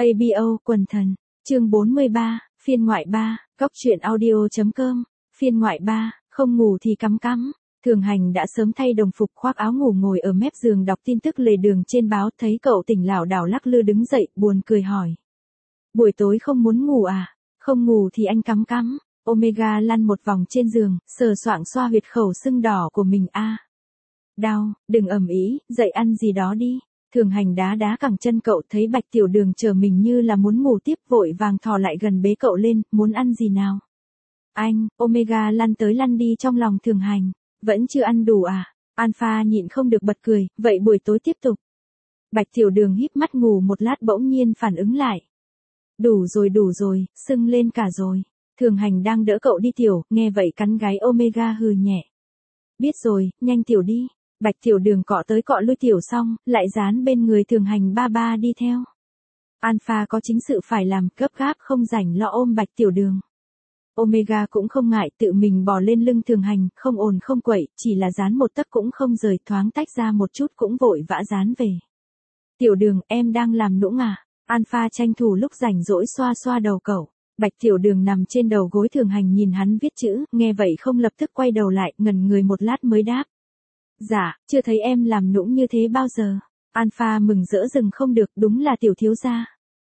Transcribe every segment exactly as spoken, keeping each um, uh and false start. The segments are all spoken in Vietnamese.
a bê o quần thần, chương bốn mươi ba, phiên ngoại ba, góc truyện audio.com, phiên ngoại ba, không ngủ thì cắm cắm. Thường Hành đã sớm thay đồng phục khoác áo ngủ ngồi ở mép giường đọc tin tức lề đường trên báo, thấy cậu tỉnh lảo đảo lắc lư đứng dậy, buồn cười hỏi. Buổi tối không muốn ngủ à? Không ngủ thì anh cắm cắm. Omega lăn một vòng trên giường, sờ soạng xoa huyệt khẩu sưng đỏ của mình a. À. Đau, đừng ầm ĩ, dậy ăn gì đó đi. Thường Hành đá đá cẳng chân cậu, thấy Bạch Tiểu Đường chờ mình như là muốn ngủ tiếp, vội vàng thò lại gần bế cậu lên, muốn ăn gì nào? Anh, Omega lăn tới lăn đi trong lòng Thường Hành. Vẫn chưa ăn đủ à? Alpha nhịn không được bật cười, vậy buổi tối tiếp tục. Bạch Tiểu Đường híp mắt ngủ một lát bỗng nhiên phản ứng lại. Đủ rồi đủ rồi, sưng lên cả rồi. Thường Hành đang đỡ cậu đi tiểu, nghe vậy cắn gáy Omega hừ nhẹ. Biết rồi, nhanh tiểu đi. Bạch Tiểu Đường cọ tới cọ lui tiểu xong, lại dán bên người Thường Hành ba ba đi theo. Alpha có chính sự phải làm, gấp gáp không rảnh lo ôm Bạch Tiểu Đường. Omega cũng không ngại, tự mình bò lên lưng Thường Hành, không ồn không quậy, chỉ là dán một tấc cũng không rời, thoáng tách ra một chút cũng vội vã dán về. Tiểu Đường, em đang làm nũng à? Alpha tranh thủ lúc rảnh rỗi xoa xoa đầu cậu. Bạch Tiểu Đường nằm trên đầu gối Thường Hành nhìn hắn viết chữ, nghe vậy không lập tức quay đầu lại, ngẩn người một lát mới đáp. Dạ, chưa thấy em làm nũng như thế bao giờ. Alpha mừng rỡ dừng không được, đúng là tiểu thiếu gia.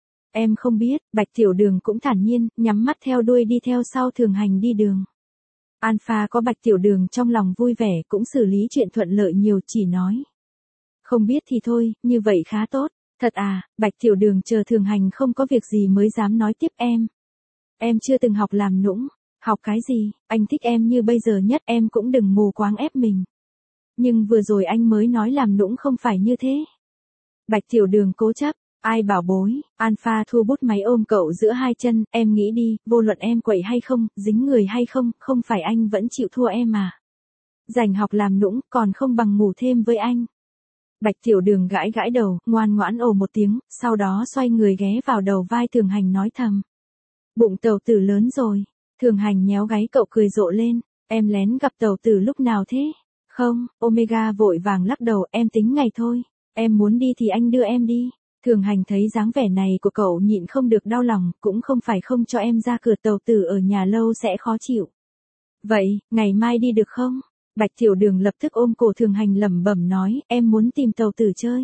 Em không biết, Bạch Tiểu Đường cũng thản nhiên, nhắm mắt theo đuôi đi theo sau Thường Hành đi đường. Alpha có Bạch Tiểu Đường trong lòng vui vẻ, cũng xử lý chuyện thuận lợi nhiều, chỉ nói. Không biết thì thôi, như vậy khá tốt. Thật à? Bạch Tiểu Đường chờ Thường Hành không có việc gì mới dám nói tiếp em. Em chưa từng học làm nũng. Học cái gì? Anh thích em như bây giờ nhất, em cũng đừng mù quáng ép mình. Nhưng vừa rồi anh mới nói làm nũng không phải như thế. Bạch Tiểu Đường cố chấp. Ai bảo bối? Alpha thu bút máy ôm cậu giữa hai chân, em nghĩ đi, vô luận em quậy hay không, dính người hay không, không phải anh vẫn chịu thua em à. Rảnh học làm nũng, còn không bằng ngủ thêm với anh. Bạch Tiểu Đường gãi gãi đầu, ngoan ngoãn ồ một tiếng, sau đó xoay người ghé vào đầu vai Thường Hành nói thầm. Bụng tàu tử lớn rồi. Thường Hành nhéo gáy cậu cười rộ lên. Em lén gặp tàu tử lúc nào thế? Không, Omega vội vàng lắc đầu, em tính ngày thôi. Em muốn đi thì anh đưa em đi. Thường Hành thấy dáng vẻ này của cậu nhịn không được đau lòng, cũng không phải không cho em ra cửa, tàu tử ở nhà lâu sẽ khó chịu. Vậy, ngày mai đi được không? Bạch Tiểu Đường lập tức ôm cổ Thường Hành lẩm bẩm nói, em muốn tìm tàu tử chơi.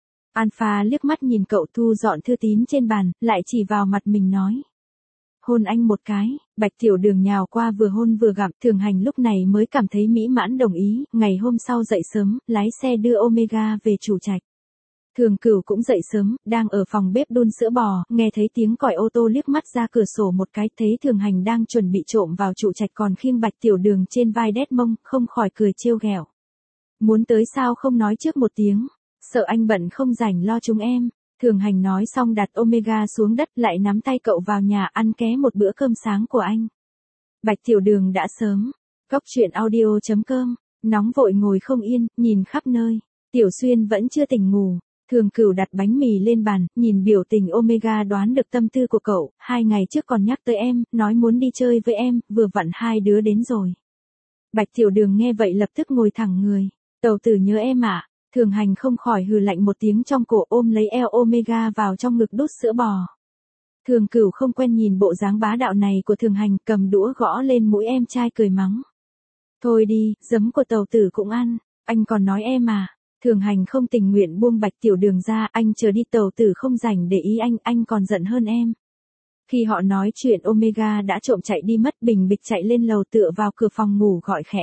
Alpha liếc mắt nhìn cậu thu dọn thư tín trên bàn, lại chỉ vào mặt mình nói. Hôn anh một cái. Bạch Tiểu Đường nhào qua vừa hôn vừa gặm. Thường Hành lúc này mới cảm thấy mỹ mãn đồng ý. Ngày hôm sau dậy sớm, lái xe đưa Omega về chủ trạch. Thường Cửu cũng dậy sớm, đang ở phòng bếp đun sữa bò, nghe thấy tiếng còi ô tô liếc mắt ra cửa sổ một cái, thấy Thường Hành đang chuẩn bị trộm vào trụ trạch còn khiêng Bạch Tiểu Đường trên vai đét mông, không khỏi cười trêu ghẹo. Muốn tới sao không nói trước một tiếng, sợ anh bận không rảnh lo chúng em. Thường Hành nói xong đặt Omega xuống đất, lại nắm tay cậu vào nhà ăn ké một bữa cơm sáng của anh. Bạch Tiểu Đường đã sớm, góc truyện audio.com, nóng vội ngồi không yên, nhìn khắp nơi. Tiểu Xuyên vẫn chưa tỉnh ngủ. Thường Cửu đặt bánh mì lên bàn, nhìn biểu tình Omega đoán được tâm tư của cậu, hai ngày trước còn nhắc tới em, nói muốn đi chơi với em, vừa vặn hai đứa đến rồi. Bạch Tiểu Đường nghe vậy lập tức ngồi thẳng người. Tàu tử nhớ em ạ. À? Thường Hành không khỏi hừ lạnh một tiếng trong cổ, ôm lấy eo Omega vào trong ngực đút sữa bò. Thường Cửu không quen nhìn bộ dáng bá đạo này của Thường Hành, cầm đũa gõ lên mũi em trai cười mắng. Thôi đi, giấm của tàu tử cũng ăn, anh còn nói em à. Thường Hành không tình nguyện buông Bạch Tiểu Đường ra, anh chờ đi, tàu tử không rảnh để ý anh, anh còn giận hơn em. Khi họ nói chuyện Omega đã trộm chạy đi mất, bình bịch chạy lên lầu tựa vào cửa phòng ngủ gọi khẽ.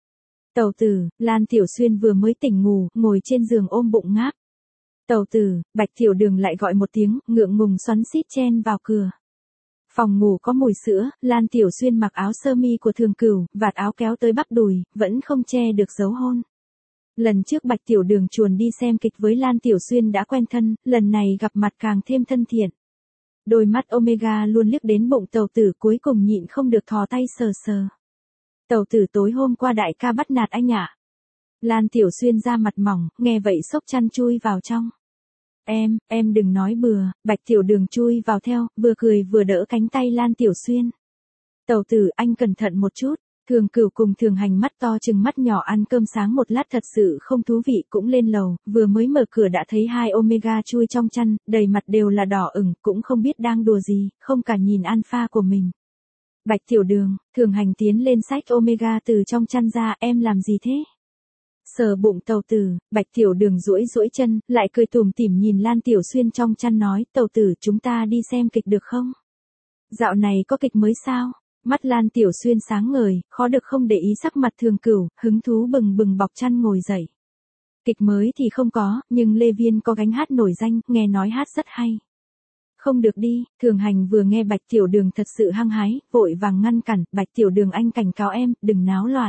Tàu tử, Lan Tiểu Xuyên vừa mới tỉnh ngủ, ngồi trên giường ôm bụng ngáp. Tàu tử, Bạch Tiểu Đường lại gọi một tiếng, ngượng ngùng xoắn xít chen vào cửa. Phòng ngủ có mùi sữa, Lan Tiểu Xuyên mặc áo sơ mi của Thường Cửu, vạt áo kéo tới bắp đùi, vẫn không che được dấu hôn. Lần trước Bạch Tiểu Đường chuồn đi xem kịch với Lan Tiểu Xuyên đã quen thân, lần này gặp mặt càng thêm thân thiện. Đôi mắt Omega luôn liếc đến bụng tàu tử, cuối cùng nhịn không được thò tay sờ sờ. Tàu tử, tối hôm qua đại ca bắt nạt anh ạ. Lan Tiểu Xuyên ra mặt mỏng, nghe vậy xốc chăn chui vào trong. Em, em đừng nói bừa. Bạch Tiểu Đường chui vào theo, vừa cười vừa đỡ cánh tay Lan Tiểu Xuyên. Tàu tử, anh cẩn thận một chút. Thường Cửu cùng Thường Hành mắt to chừng mắt nhỏ ăn cơm sáng một lát thật sự không thú vị cũng lên lầu, vừa mới mở cửa đã thấy hai Omega chui trong chăn, đầy mặt đều là đỏ ửng, cũng không biết đang đùa gì, không cả nhìn alpha của mình. Bạch Tiểu Đường, Thường Hành tiến lên xách Omega từ trong chăn ra, em làm gì thế? Sờ bụng Tàu Tử, Bạch Tiểu Đường duỗi duỗi chân, lại cười tủm tỉm nhìn Lan Tiểu Xuyên trong chăn nói, Tàu Tử chúng ta đi xem kịch được không? Dạo này có kịch mới sao? Mắt Lan Tiểu Xuyên sáng ngời, khó được không để ý sắc mặt Thường Cửu, hứng thú bừng bừng bọc chăn ngồi dậy. Kịch mới thì không có, nhưng Lê Viên có gánh hát nổi danh, nghe nói hát rất hay. Không được đi, Thường Hành vừa nghe Bạch Tiểu Đường thật sự hăng hái, vội vàng ngăn cản, Bạch Tiểu Đường anh cảnh cáo em, đừng náo loạn.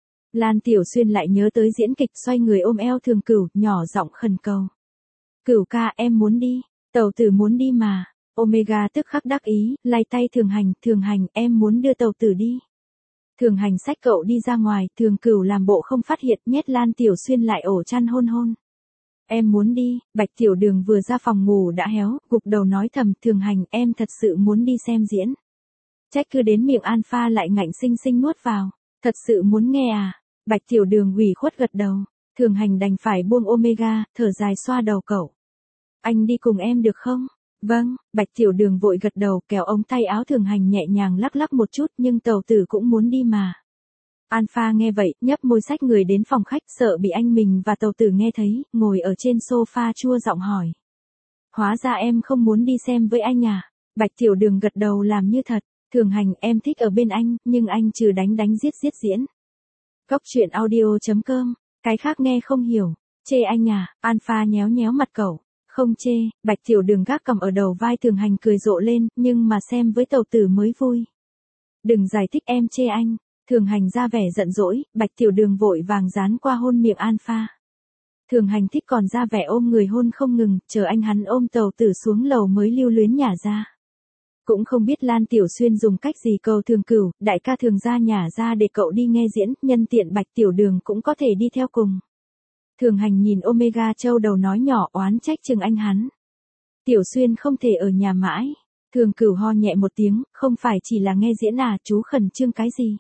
Lan Tiểu Xuyên lại nhớ tới diễn kịch, xoay người ôm eo Thường Cửu, nhỏ giọng khẩn cầu. Cửu ca em muốn đi, Tàu Tử muốn đi mà. Omega tức khắc đắc ý, lay tay Thường Hành, Thường Hành em muốn đưa Tàu Tử đi. Thường Hành xách cậu đi ra ngoài, Thường Cửu làm bộ không phát hiện, nhét Lan Tiểu Xuyên lại ổ chăn hôn hôn. Em muốn đi, Bạch Tiểu Đường vừa ra phòng ngủ đã héo, gục đầu nói thầm, Thường Hành em thật sự muốn đi xem diễn. Trách cứ đến miệng alpha lại ngạnh xinh xinh nuốt vào, thật sự muốn nghe à, Bạch Tiểu Đường ủy khuất gật đầu, Thường Hành đành phải buông Omega, thở dài xoa đầu cậu. Anh đi cùng em được không? Vâng, Bạch Tiểu Đường vội gật đầu, kéo ống tay áo Thường Hành nhẹ nhàng lắc lắc một chút, nhưng Tàu Tử cũng muốn đi mà. Alpha nghe vậy, nhấp môi xách người đến phòng khách, sợ bị anh mình và Tàu Tử nghe thấy, ngồi ở trên sofa chua giọng hỏi. Hóa ra em không muốn đi xem với anh à? Bạch Tiểu Đường gật đầu làm như thật, Thường Hành em thích ở bên anh, nhưng anh trừ đánh đánh giết giết diễn. Góc truyện audio chấm com, cái khác nghe không hiểu, chê anh à? Alpha nhéo nhéo mặt cậu. Không chê, Bạch Tiểu Đường gác cầm ở đầu vai Thường Hành cười rộ lên, nhưng mà xem với Tàu Tử mới vui. Đừng giải thích em chê anh, Thường Hành ra vẻ giận dỗi, Bạch Tiểu Đường vội vàng dán qua hôn miệng alpha. Thường Hành thích còn ra vẻ ôm người hôn không ngừng, chờ anh hắn ôm Tàu Tử xuống lầu mới lưu luyến nhả ra. Cũng không biết Lan Tiểu Xuyên dùng cách gì cầu Thường Cửu, đại ca Thường ra nhả ra để cậu đi nghe diễn, nhân tiện Bạch Tiểu Đường cũng có thể đi theo cùng. Thường Hành nhìn Omega châu đầu nói nhỏ oán trách chừng anh hắn. Tiểu Xuyên không thể ở nhà mãi. Thường Cửu ho nhẹ một tiếng, không phải chỉ là nghe diễn à, chú khẩn trương cái gì?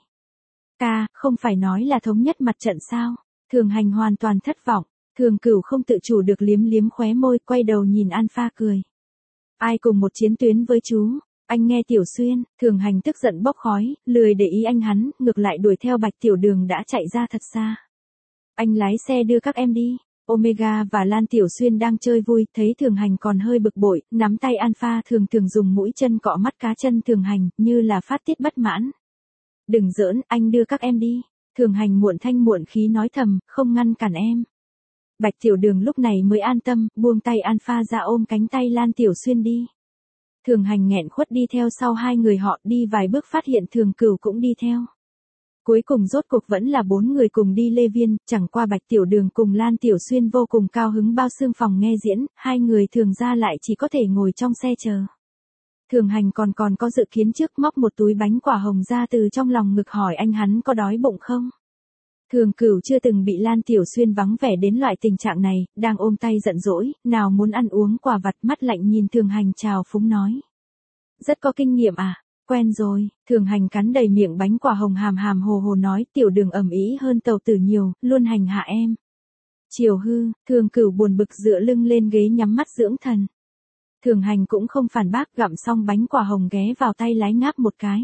Ca, không phải nói là thống nhất mặt trận sao? Thường Hành hoàn toàn thất vọng. Thường Cửu không tự chủ được liếm liếm khóe môi, quay đầu nhìn Alpha cười. Ai cùng một chiến tuyến với chú? Anh nghe Tiểu Xuyên, Thường Hành tức giận bốc khói, lười để ý anh hắn, ngược lại đuổi theo Bạch Tiểu Đường đã chạy ra thật xa. Anh lái xe đưa các em đi. Omega và Lan Tiểu Xuyên đang chơi vui, thấy Thường Hành còn hơi bực bội, nắm tay Alpha thường thường dùng mũi chân cọ mắt cá chân Thường Hành, như là phát tiết bất mãn. Đừng giỡn, anh đưa các em đi. Thường Hành muộn thanh muộn khí nói thầm, không ngăn cản em. Bạch Tiểu Đường lúc này mới an tâm, buông tay Alpha ra ôm cánh tay Lan Tiểu Xuyên đi. Thường Hành nghẹn khuất đi theo sau hai người họ, đi vài bước phát hiện Thường Cửu cũng đi theo. Cuối cùng rốt cuộc vẫn là bốn người cùng đi Lê Viên, chẳng qua Bạch Tiểu Đường cùng Lan Tiểu Xuyên vô cùng cao hứng bao xương phòng nghe diễn, hai người Thường ra lại chỉ có thể ngồi trong xe chờ. Thường Hành còn còn có dự kiến trước móc một túi bánh quả hồng ra từ trong lòng ngực hỏi anh hắn có đói bụng không. Thường Cửu chưa từng bị Lan Tiểu Xuyên vắng vẻ đến loại tình trạng này, đang ôm tay giận dỗi, nào muốn ăn uống quả vặt, mắt lạnh nhìn Thường Hành chào phúng nói. Rất có kinh nghiệm à? Quen rồi, Thường Hành cắn đầy miệng bánh quả hồng hàm hàm hồ hồ nói, Tiểu Đường ầm ĩ hơn Tàu Tử nhiều, luôn hành hạ em. Chiều hư, Thường Cửu buồn bực dựa lưng lên ghế nhắm mắt dưỡng thần. Thường Hành cũng không phản bác, gặm xong bánh quả hồng ghé vào tay lái ngáp một cái.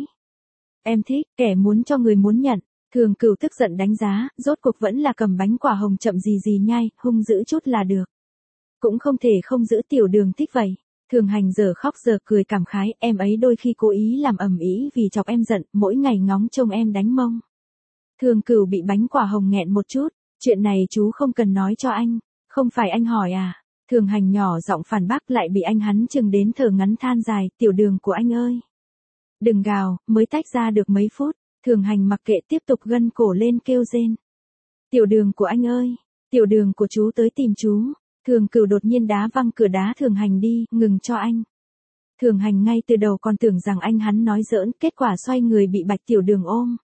Em thích, kẻ muốn cho người muốn nhận. Thường Cửu tức giận đánh giá, rốt cuộc vẫn là cầm bánh quả hồng chậm gì gì nhai, hung dữ chút là được. Cũng không thể không giữ Tiểu Đường thích vậy. Thường Hành giờ khóc giờ cười cảm khái, em ấy đôi khi cố ý làm ầm ĩ vì chọc em giận, mỗi ngày ngóng trông em đánh mông. Thường Cửu bị bánh quả hồng nghẹn một chút, chuyện này chú không cần nói cho anh, không phải anh hỏi à? Thường Hành nhỏ giọng phản bác lại bị anh hắn chừng đến thở ngắn than dài, Tiểu Đường của anh ơi. Đừng gào, mới tách ra được mấy phút, Thường Hành mặc kệ tiếp tục gân cổ lên kêu rên. Tiểu Đường của anh ơi, Tiểu Đường của chú tới tìm chú. Thường Cửu đột nhiên đá văng cửa đá Thường Hành đi, ngừng cho anh. Thường Hành ngay từ đầu còn tưởng rằng anh hắn nói giỡn, kết quả xoay người bị Bạch Tiểu Đường ôm.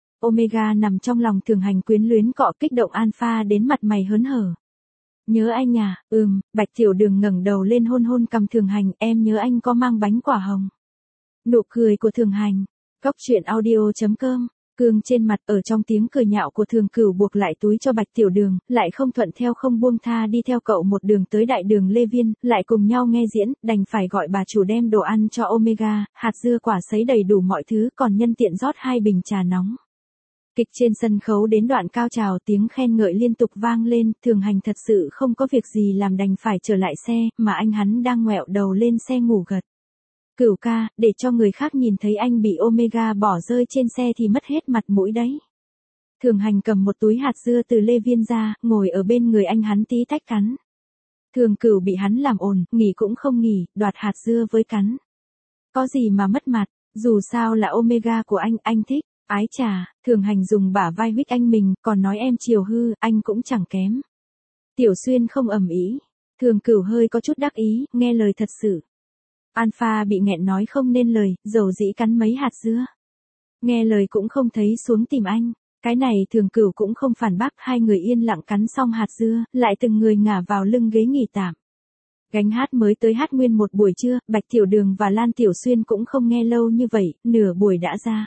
Omega nằm trong lòng Thường Hành quyến luyến cọ kích động Alpha đến mặt mày hớn hở. Nhớ anh à, ừm, Bạch Tiểu Đường ngẩng đầu lên hôn hôn cằm Thường Hành, em nhớ anh có mang bánh quả hồng. Nụ cười của Thường Hành. Góc truyện audio chấm com Cương trên mặt ở trong tiếng cười nhạo của Thường Cửu buộc lại túi cho Bạch Tiểu Đường, lại không thuận theo không buông tha đi theo cậu một đường tới đại đường Lê Viên, lại cùng nhau nghe diễn, đành phải gọi bà chủ đem đồ ăn cho Omega, hạt dưa quả sấy đầy đủ mọi thứ, còn nhân tiện rót hai bình trà nóng. Kịch trên sân khấu đến đoạn cao trào, tiếng khen ngợi liên tục vang lên, Thường Hành thật sự không có việc gì làm đành phải trở lại xe, mà anh hắn đang ngoẹo đầu lên xe ngủ gật. Cửu ca, để cho người khác nhìn thấy anh bị Omega bỏ rơi trên xe thì mất hết mặt mũi đấy. Thường Hành cầm một túi hạt dưa từ Lê Viên ra, ngồi ở bên người anh hắn tí tách cắn. Thường Cửu bị hắn làm ồn, nghỉ cũng không nghỉ, đoạt hạt dưa với cắn. Có gì mà mất mặt, dù sao là Omega của anh, anh thích. Ái chà, Thường Hành dùng bả vai huých anh mình, còn nói em chiều hư, anh cũng chẳng kém. Tiểu Xuyên không ầm ĩ. Thường Cửu hơi có chút đắc ý, nghe lời thật sự. Alpha bị nghẹn nói không nên lời, dầu dĩ cắn mấy hạt dưa. Nghe lời cũng không thấy xuống tìm anh. Cái này Thường Cửu cũng không phản bác, hai người yên lặng cắn xong hạt dưa, lại từng người ngả vào lưng ghế nghỉ tạm. Gánh hát mới tới hát nguyên một buổi trưa, Bạch Tiểu Đường và Lan Tiểu Xuyên cũng không nghe lâu như vậy, nửa buổi đã ra.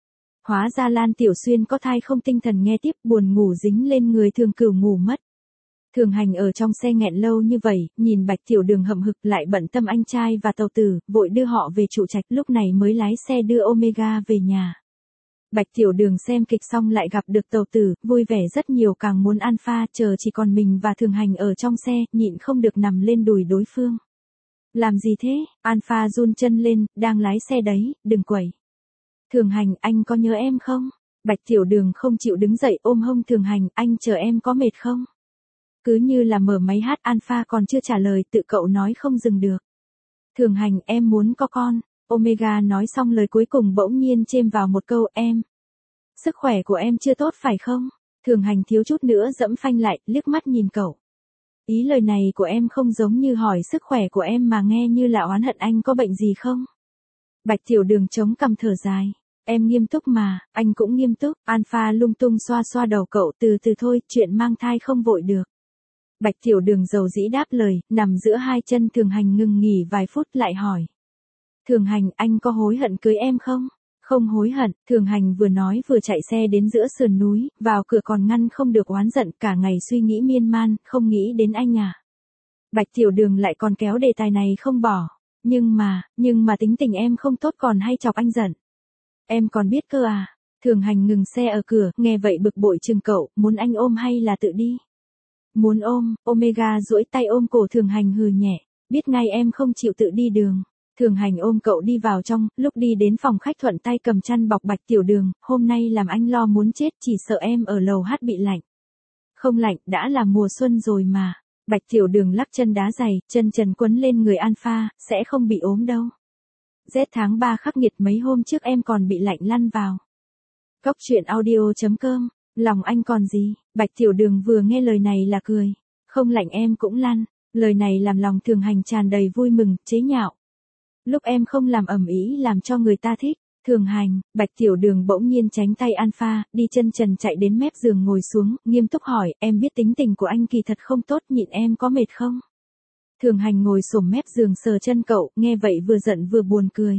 Hóa ra Lan Tiểu Xuyên có thai không tinh thần nghe tiếp, buồn ngủ dính lên người Thường Cửu ngủ mất. Thường Hành ở trong xe nghẹn lâu như vậy, nhìn Bạch Tiểu Đường hậm hực lại bận tâm anh trai và tàu tử, vội đưa họ về trụ trạch, lúc này mới lái xe đưa Omega về nhà. Bạch Tiểu Đường xem kịch xong lại gặp được tàu tử, vui vẻ rất nhiều, càng muốn Alpha, chờ chỉ còn mình và Thường Hành ở trong xe, nhịn không được nằm lên đùi đối phương. Làm gì thế? Alpha run chân lên, đang lái xe đấy, đừng quẩy. Thường Hành, anh có nhớ em không? Bạch Tiểu Đường không chịu đứng dậy ôm hông Thường Hành, anh chờ em có mệt không? Cứ như là mở máy hát, Alpha còn chưa trả lời, tự cậu nói không dừng được. Thường Hành, em muốn có con. Omega nói xong lời cuối cùng bỗng nhiên chêm vào một câu, em. Sức khỏe của em chưa tốt phải không? Thường Hành thiếu chút nữa dẫm phanh lại, liếc mắt nhìn cậu. Ý lời này của em không giống như hỏi sức khỏe của em mà nghe như là oán hận anh có bệnh gì không? Bạch Tiểu Đường chống cằm thở dài. Em nghiêm túc mà, anh cũng nghiêm túc. Alpha lung tung xoa xoa đầu cậu, từ từ thôi, chuyện mang thai không vội được. Bạch Tiểu Đường dầu dĩ đáp lời, nằm giữa hai chân Thường Hành ngừng nghỉ vài phút lại hỏi. Thường Hành, anh có hối hận cưới em không? Không hối hận, Thường Hành vừa nói vừa chạy xe đến giữa sườn núi, vào cửa còn ngăn không được oán giận, cả ngày suy nghĩ miên man, không nghĩ đến anh à. Bạch Tiểu Đường lại còn kéo đề tài này không bỏ. Nhưng mà, nhưng mà tính tình em không tốt còn hay chọc anh giận. Em còn biết cơ à? Thường Hành ngừng xe ở cửa, nghe vậy bực bội chừng cậu, muốn anh ôm hay là tự đi? Muốn ôm. Omega duỗi tay ôm cổ Thường Hành hừ nhẹ, biết ngay em không chịu tự đi đường. Thường Hành ôm cậu đi vào trong, lúc đi đến phòng khách thuận tay cầm chăn bọc Bạch Tiểu Đường, hôm nay làm anh lo muốn chết, chỉ sợ em ở lầu hát bị lạnh. Không lạnh, đã là mùa xuân rồi mà. Bạch Tiểu Đường lắc chân đá giày, chân trần quấn lên người Alpha, sẽ không bị ốm đâu. Rét tháng ba khắc nghiệt, mấy hôm trước em còn bị lạnh lăn vào. Cốc truyện audio chấm com, lòng anh còn gì? Bạch Tiểu Đường vừa nghe lời này là cười. Không lạnh em cũng lăn. Lời này làm lòng Thường Hành tràn đầy vui mừng, chế nhạo. Lúc em không làm ầm ĩ làm cho người ta thích. Thường Hành, Bạch Tiểu Đường bỗng nhiên tránh tay Alpha, đi chân trần chạy đến mép giường ngồi xuống, nghiêm túc hỏi, em biết tính tình của anh kỳ thật không tốt, nhịn em có mệt không? Thường Hành ngồi xổm mép giường sờ chân cậu, nghe vậy vừa giận vừa buồn cười.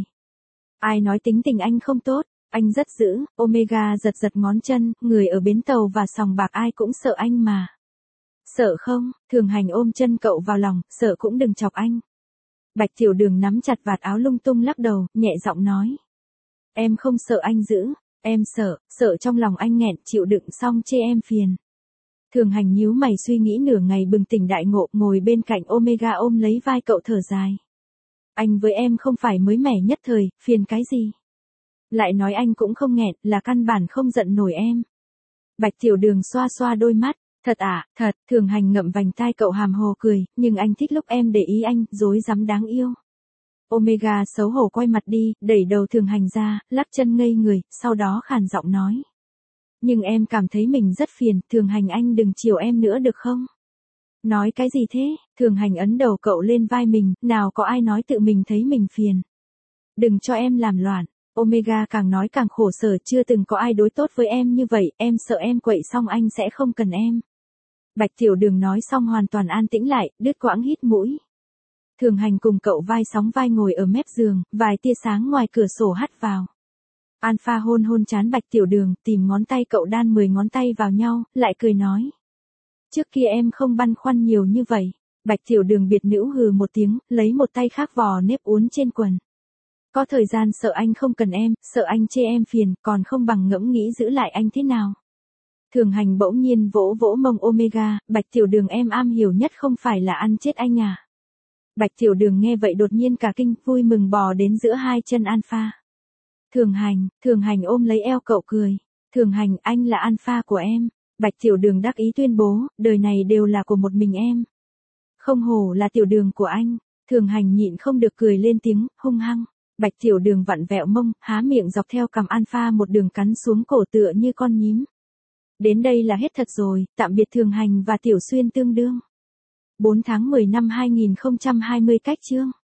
Ai nói tính tình anh không tốt, anh rất dữ. Omega giật giật ngón chân, người ở bến tàu và sòng bạc ai cũng sợ anh mà. Sợ không? Thường Hành ôm chân cậu vào lòng, sợ cũng đừng chọc anh. Bạch Tiểu Đường nắm chặt vạt áo lung tung lắc đầu, nhẹ giọng nói. Em không sợ anh dữ, em sợ, sợ trong lòng anh nghẹn, chịu đựng xong chê em phiền. Thường Hành nhíu mày suy nghĩ nửa ngày bừng tỉnh đại ngộ, ngồi bên cạnh Omega ôm lấy vai cậu thở dài. Anh với em không phải mới mẻ nhất thời, phiền cái gì? Lại nói anh cũng không nghẹn, là căn bản không giận nổi em. Bạch Tiểu Đường xoa xoa đôi mắt, thật à, thật. Thường Hành ngậm vành tai cậu hàm hồ cười, nhưng anh thích lúc em để ý anh, dối rắm đáng yêu. Omega xấu hổ quay mặt đi, đẩy đầu Thường Hành ra, lắc chân ngây người, sau đó khàn giọng nói. Nhưng em cảm thấy mình rất phiền, Thường Hành anh đừng chiều em nữa được không? Nói cái gì thế? Thường Hành ấn đầu cậu lên vai mình, nào có ai nói tự mình thấy mình phiền. Đừng cho em làm loạn. Omega càng nói càng khổ sở, chưa từng có ai đối tốt với em như vậy, em sợ em quậy xong anh sẽ không cần em. Bạch Tiểu Đường nói xong hoàn toàn an tĩnh lại, đứt quãng hít mũi. Thường Hành cùng cậu vai sóng vai ngồi ở mép giường, vài tia sáng ngoài cửa sổ hắt vào. Alpha hôn hôn trán Bạch Tiểu Đường, tìm ngón tay cậu đan mười ngón tay vào nhau, lại cười nói. Trước kia em không băn khoăn nhiều như vậy. Bạch Tiểu Đường biệt nữ hừ một tiếng, lấy một tay khác vò nếp uốn trên quần. Có thời gian sợ anh không cần em, sợ anh chê em phiền, còn không bằng ngẫm nghĩ giữ lại anh thế nào. Thường Hành bỗng nhiên vỗ vỗ mông Omega, Bạch Tiểu Đường em am hiểu nhất không phải là ăn chết anh à. Bạch Tiểu Đường nghe vậy đột nhiên cả kinh, vui mừng bò đến giữa hai chân Alpha. Thường Hành, Thường Hành ôm lấy eo cậu cười. Thường Hành, anh là Alpha của em. Bạch Tiểu Đường đắc ý tuyên bố, đời này đều là của một mình em. Không hổ là Tiểu Đường của anh. Thường Hành nhịn không được cười lên tiếng, hung hăng. Bạch Tiểu Đường vặn vẹo mông, há miệng dọc theo cằm Alpha một đường cắn xuống cổ tựa như con nhím. Đến đây là hết thật rồi, tạm biệt Thường Hành và Tiểu Xuyên tương đương. bốn tháng mười năm hai nghìn không trăm hai mươi cách chương.